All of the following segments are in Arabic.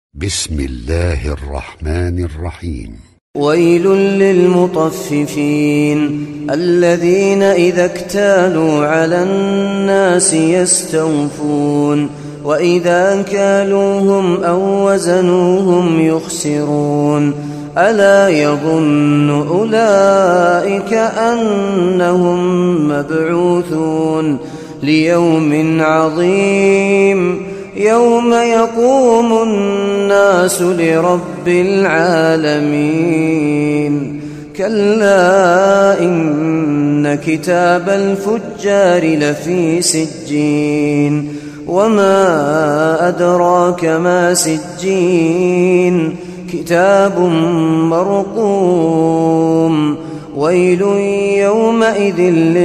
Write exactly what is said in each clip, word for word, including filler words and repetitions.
بسم الله الرحمن الرحيم. ويل للمطففين الذين إذا اكتالوا على الناس يستوفون وإذا كالوهم أو وزنوهم يخسرون ألا يظن أولئك أنهم مبعوثون ليوم عظيم يوم يقوم الناس لرب العالمين كلا إن كتاب الفجار لفي سجين وما أدراك ما سجين كتاب مرقوم ويل يومئذ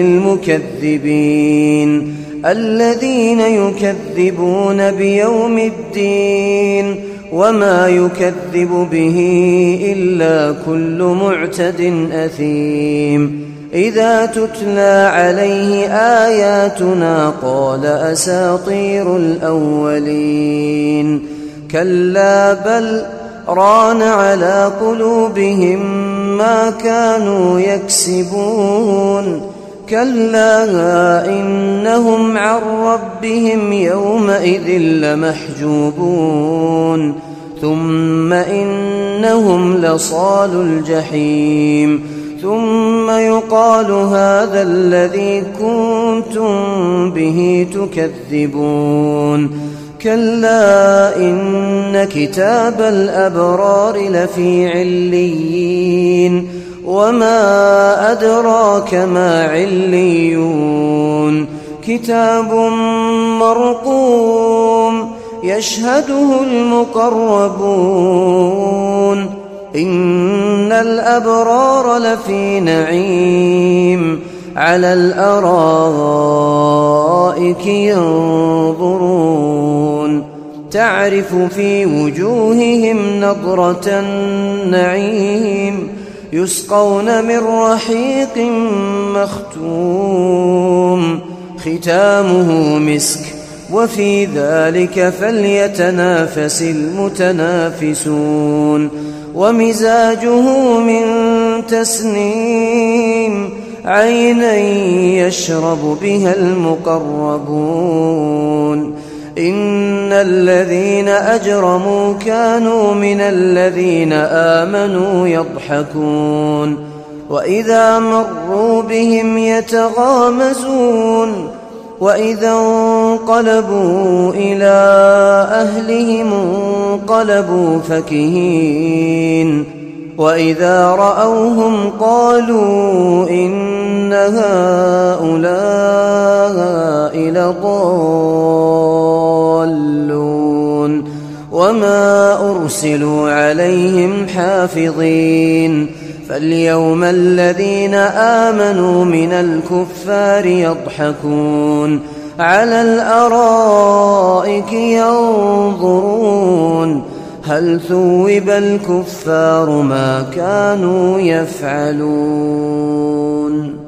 للمكذبين الذين يكذبون بيوم الدين وما يكذب به إلا كل معتد أثيم إذا تتلى عليه آياتنا قال أساطير الأولين كلا بل ران على قلوبهم ما كانوا يكسبون كلا إنهم عن ربهم يومئذ لمحجوبون ثم إنهم لصالو الجحيم ثم يقال هذا الذي كنتم به تكذبون كلا إن كتاب الأبرار لفي عليين وما أدراك ما عليون كتاب مرقوم يشهده المقربون إن الأبرار لفي نعيم على الأرائك ينظرون تعرف في وجوههم نضرة النعيم يسقون من رحيق مختوم ختامه مسك وفي ذلك فليتنافس المتنافسون ومزاجه من تسنيم عينا يشرب بها المقربون إن الذين أجرموا كانوا من الذين آمنوا يضحكون وإذا مروا بهم يتغامزون وإذا انقلبوا إلى أهلهم انقلبوا فكهين وإذا رأوهم قالوا إن هؤلاء لضالون وما أرسلوا عليهم حافظين فاليوم الذين آمنوا من الكفار يضحكون على الأرائك ينظرون هل ثوب الكفار ما كانوا يفعلون.